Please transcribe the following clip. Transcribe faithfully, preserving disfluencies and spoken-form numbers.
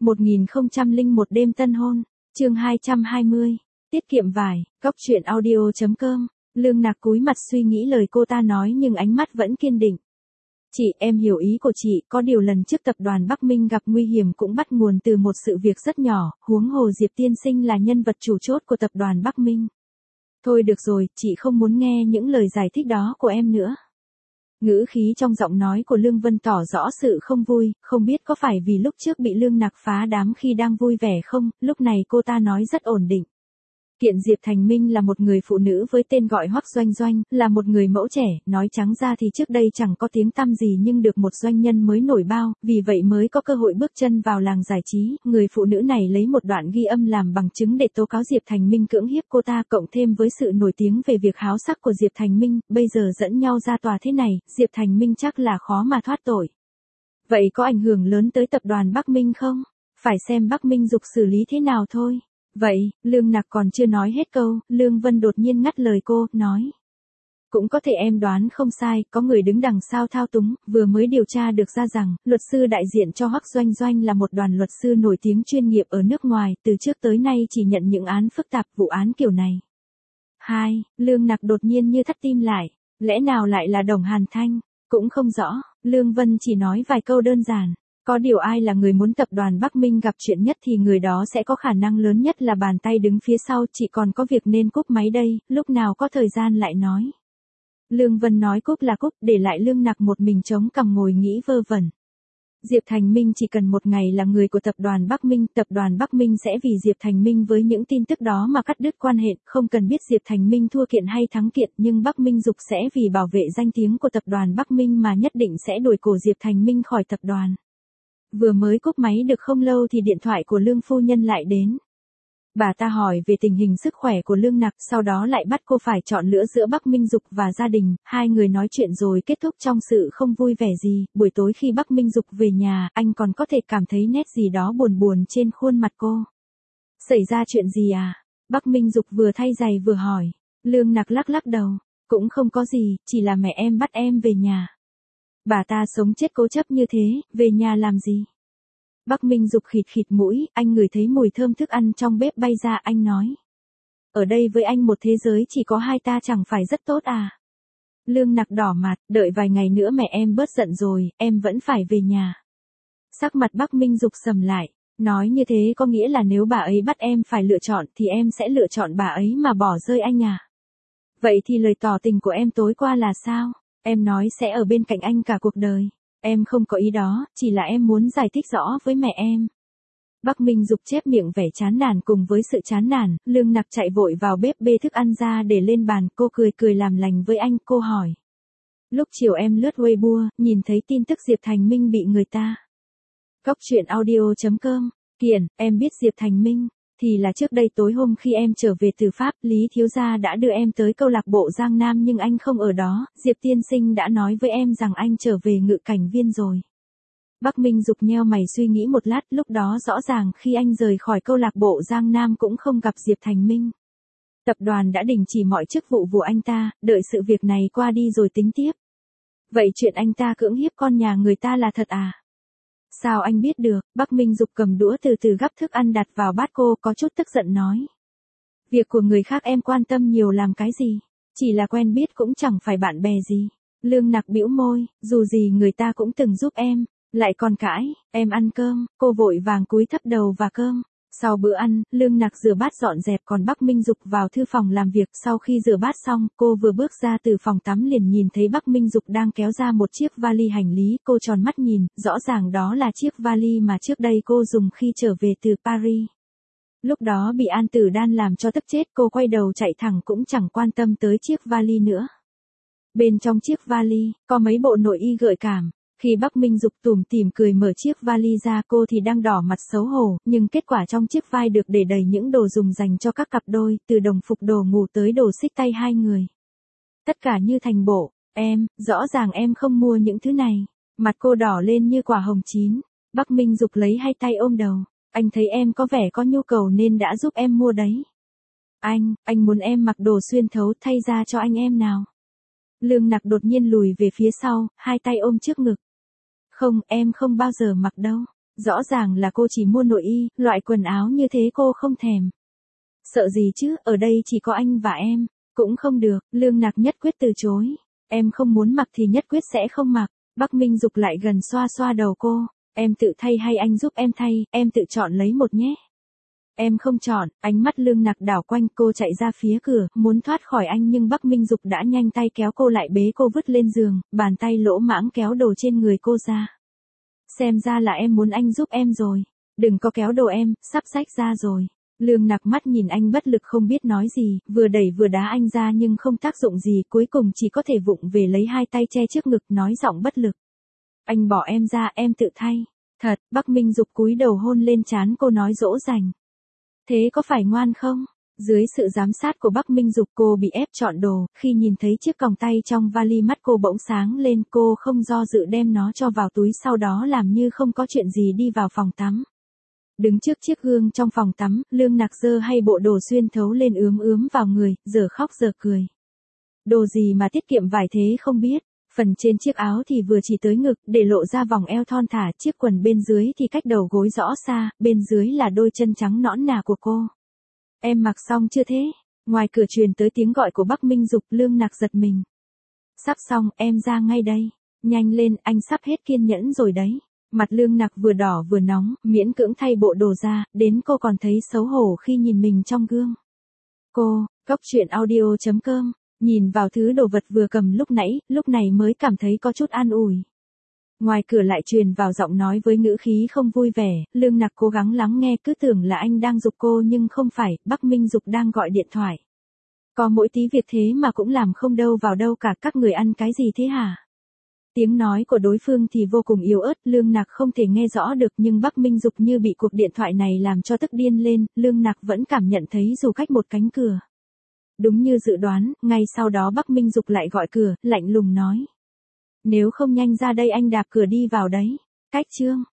một nghìn không trăm lẻ một đêm tân hôn, chương hai trăm hai mươi, tiết kiệm vải, góc truyện audio chấm com. Lương Nạc cúi mặt suy nghĩ lời cô ta nói nhưng ánh mắt vẫn kiên định. Chị, em hiểu ý của chị, có điều lần trước tập đoàn Bắc Minh gặp nguy hiểm cũng bắt nguồn từ một sự việc rất nhỏ, huống hồ Diệp tiên sinh là nhân vật chủ chốt của tập đoàn Bắc Minh. Thôi được rồi, chị không muốn nghe những lời giải thích đó của em nữa. Ngữ khí trong giọng nói của Lương Vân tỏ rõ sự không vui, không biết có phải vì lúc trước bị Lương Nạc phá đám khi đang vui vẻ không, lúc này cô ta nói rất ổn định. Kiện Diệp Thành Minh là một người phụ nữ với tên gọi Hoắc Doanh Doanh, là một người mẫu trẻ, nói trắng ra thì trước đây chẳng có tiếng tăm gì nhưng được một doanh nhân mới nổi bao, vì vậy mới có cơ hội bước chân vào làng giải trí. Người phụ nữ này lấy một đoạn ghi âm làm bằng chứng để tố cáo Diệp Thành Minh cưỡng hiếp cô ta, cộng thêm với sự nổi tiếng về việc háo sắc của Diệp Thành Minh, bây giờ dẫn nhau ra tòa thế này, Diệp Thành Minh chắc là khó mà thoát tội. Vậy có ảnh hưởng lớn tới tập đoàn Bắc Minh không? Phải xem Bắc Minh Dục xử lý thế nào thôi. Vậy, Lương Nạc còn chưa nói hết câu, Lương Vân đột nhiên ngắt lời cô, nói. Cũng có thể em đoán không sai, có người đứng đằng sau thao túng, vừa mới điều tra được ra rằng, luật sư đại diện cho Hoắc Doanh Doanh là một đoàn luật sư nổi tiếng chuyên nghiệp ở nước ngoài, từ trước tới nay chỉ nhận những án phức tạp, vụ án kiểu này. Hai, Lương Nạc đột nhiên như thắt tim lại, lẽ nào lại là Đồng Hàn Thanh, cũng không rõ, Lương Vân chỉ nói vài câu đơn giản. Có điều ai là người muốn tập đoàn Bắc Minh gặp chuyện nhất thì người đó sẽ có khả năng lớn nhất là bàn tay đứng phía sau, chị còn có việc nên cúp máy đây, lúc nào có thời gian lại nói. Lương Vân nói cúp là cúp, để lại Lương Nạc một mình chống cằm ngồi nghĩ vơ vẩn. Diệp Thành Minh chỉ cần một ngày là người của tập đoàn Bắc Minh, tập đoàn Bắc Minh sẽ vì Diệp Thành Minh với những tin tức đó mà cắt đứt quan hệ, không cần biết Diệp Thành Minh thua kiện hay thắng kiện, nhưng Bắc Minh Dục sẽ vì bảo vệ danh tiếng của tập đoàn Bắc Minh mà nhất định sẽ đuổi cổ Diệp Thành Minh khỏi tập đoàn. Vừa mới cúp máy được không lâu thì điện thoại của Lương phu nhân lại đến. Bà ta hỏi về tình hình sức khỏe của Lương Nạc, sau đó lại bắt cô phải chọn lựa giữa Bắc Minh Dục và gia đình, hai người nói chuyện rồi kết thúc trong sự không vui vẻ gì. Buổi tối khi Bắc Minh Dục về nhà, anh còn có thể cảm thấy nét gì đó buồn buồn trên khuôn mặt cô. Xảy ra chuyện gì à? Bắc Minh Dục vừa thay giày vừa hỏi. Lương Nạc lắc lắc đầu, cũng không có gì, chỉ là mẹ em bắt em về nhà. Bà ta sống chết cố chấp như thế, về nhà làm gì? Bắc Minh Dục khịt khịt mũi, anh ngửi thấy mùi thơm thức ăn trong bếp bay ra, anh nói. Ở đây với anh một thế giới chỉ có hai ta chẳng phải rất tốt à? Lương Nạc đỏ mặt, đợi vài ngày nữa mẹ em bớt giận rồi, em vẫn phải về nhà. Sắc mặt Bắc Minh Dục sầm lại, nói như thế có nghĩa là nếu bà ấy bắt em phải lựa chọn thì em sẽ lựa chọn bà ấy mà bỏ rơi anh à? Vậy thì lời tỏ tình của em tối qua là sao? Em nói sẽ ở bên cạnh anh cả cuộc đời. Em không có ý đó, chỉ là em muốn giải thích rõ với mẹ em. Bắc Minh Dục chép miệng vẻ chán nản, cùng với sự chán nản, Lương Nạc chạy vội vào bếp bê thức ăn ra để lên bàn, cô cười cười làm lành với anh, cô hỏi. Lúc chiều em lướt Weibo, nhìn thấy tin tức Diệp Thành Minh bị người ta. Góc truyện audio chấm com, Kiền, em biết Diệp Thành Minh. Thì là trước đây tối hôm khi em trở về từ Pháp, Lý thiếu gia đã đưa em tới câu lạc bộ Giang Nam nhưng anh không ở đó, Diệp tiên sinh đã nói với em rằng anh trở về Ngự Cảnh Viên rồi. Bắc Minh Dục nheo mày suy nghĩ một lát, lúc đó rõ ràng khi anh rời khỏi câu lạc bộ Giang Nam cũng không gặp Diệp Thành Minh. Tập đoàn đã đình chỉ mọi chức vụ của anh ta, đợi sự việc này qua đi rồi tính tiếp. Vậy chuyện anh ta cưỡng hiếp con nhà người ta là thật à? Sao anh biết được? Bắc Minh Dục cầm đũa từ từ gắp thức ăn đặt vào bát cô, có chút tức giận nói. Việc của người khác em quan tâm nhiều làm cái gì? Chỉ là quen biết cũng chẳng phải bạn bè gì. Lương Nạc bĩu môi, dù gì người ta cũng từng giúp em, lại còn cãi, em ăn cơm, cô vội vàng cúi thấp đầu và cơm. Sau bữa ăn, Lương Nạc rửa bát dọn dẹp còn Bắc Minh Dục vào thư phòng làm việc. Sau khi rửa bát xong, cô vừa bước ra từ phòng tắm liền nhìn thấy Bắc Minh Dục đang kéo ra một chiếc vali hành lý. Cô tròn mắt nhìn, rõ ràng đó là chiếc vali mà trước đây cô dùng khi trở về từ Paris. Lúc đó bị An Tử Đan làm cho tức chết, cô quay đầu chạy thẳng cũng chẳng quan tâm tới chiếc vali nữa. Bên trong chiếc vali, có mấy bộ nội y gợi cảm. Khi Bắc Minh Dục tủm tỉm cười mở chiếc vali ra, cô thì đang đỏ mặt xấu hổ, nhưng kết quả trong chiếc vai được để đầy những đồ dùng dành cho các cặp đôi, từ đồng phục đồ ngủ tới đồ xích tay hai người. Tất cả như thành bộ, em, rõ ràng em không mua những thứ này. Mặt cô đỏ lên như quả hồng chín. Bắc Minh Dục lấy hai tay ôm đầu. Anh thấy em có vẻ có nhu cầu nên đã giúp em mua đấy. Anh, anh muốn em mặc đồ xuyên thấu thay ra cho anh em nào. Lương Nạc đột nhiên lùi về phía sau, hai tay ôm trước ngực. Không, em không bao giờ mặc đâu. Rõ ràng là cô chỉ mua nội y, loại quần áo như thế cô không thèm. Sợ gì chứ, ở đây chỉ có anh và em. Cũng không được, Lương Nạc nhất quyết từ chối. Em không muốn mặc thì nhất quyết sẽ không mặc. Bắc Minh Dục lại gần xoa xoa đầu cô. Em tự thay hay anh giúp em thay, em tự chọn lấy một nhé. Em không chọn, ánh mắt Lương Nạc đảo quanh, cô chạy ra phía cửa, muốn thoát khỏi anh nhưng Bắc Minh Dục đã nhanh tay kéo cô lại, bế cô vứt lên giường, bàn tay lỗ mãng kéo đồ trên người cô ra. Xem ra là em muốn anh giúp em rồi. Đừng có kéo đồ em, sắp xách ra rồi. Lương Nạc mắt nhìn anh bất lực không biết nói gì, vừa đẩy vừa đá anh ra nhưng không tác dụng gì, cuối cùng chỉ có thể vụng về lấy hai tay che trước ngực, nói giọng bất lực. Anh bỏ em ra, em tự thay. Thật, Bắc Minh Dục cúi đầu hôn lên trán cô, nói dỗ dành. Thế có phải ngoan không? Dưới sự giám sát của Bắc Minh Dục, cô bị ép chọn đồ, khi nhìn thấy chiếc còng tay trong vali mắt cô bỗng sáng lên, cô không do dự đem nó cho vào túi, sau đó làm như không có chuyện gì đi vào phòng tắm. Đứng trước chiếc gương trong phòng tắm, Lương Nạc giơ hay bộ đồ xuyên thấu lên ướm ướm vào người, giờ khóc giờ cười. Đồ gì mà tiết kiệm vải thế không biết, phần trên chiếc áo thì vừa chỉ tới ngực, để lộ ra vòng eo thon thả, chiếc quần bên dưới thì cách đầu gối rõ xa, bên dưới là đôi chân trắng nõn nà của cô. Em mặc xong chưa thế? Ngoài cửa truyền tới tiếng gọi của Bắc Minh Dục, Lương Nạc giật mình. Sắp xong, em ra ngay đây. Nhanh lên, anh sắp hết kiên nhẫn rồi đấy. Mặt Lương Nạc vừa đỏ vừa nóng, miễn cưỡng thay bộ đồ ra, đến cô còn thấy xấu hổ khi nhìn mình trong gương. Cô, Cốc Truyện Audio chấm com, nhìn vào thứ đồ vật vừa cầm lúc nãy, lúc này mới cảm thấy có chút an ủi. Ngoài cửa lại truyền vào giọng nói với ngữ khí không vui vẻ, Lương Nạc cố gắng lắng nghe, cứ tưởng là anh đang giục cô nhưng không phải, Bắc Minh Dục đang gọi điện thoại. Có mỗi tí việc thế mà cũng làm không đâu vào đâu cả, các người ăn cái gì thế hả? Tiếng nói của đối phương thì vô cùng yếu ớt, Lương Nạc không thể nghe rõ được, nhưng Bắc Minh Dục như bị cuộc điện thoại này làm cho tức điên lên, Lương Nạc vẫn cảm nhận thấy dù cách một cánh cửa. Đúng như dự đoán, ngay sau đó Bắc Minh Dục lại gọi cửa, lạnh lùng nói. Nếu không nhanh ra đây anh đạp cửa đi vào đấy. Cách chương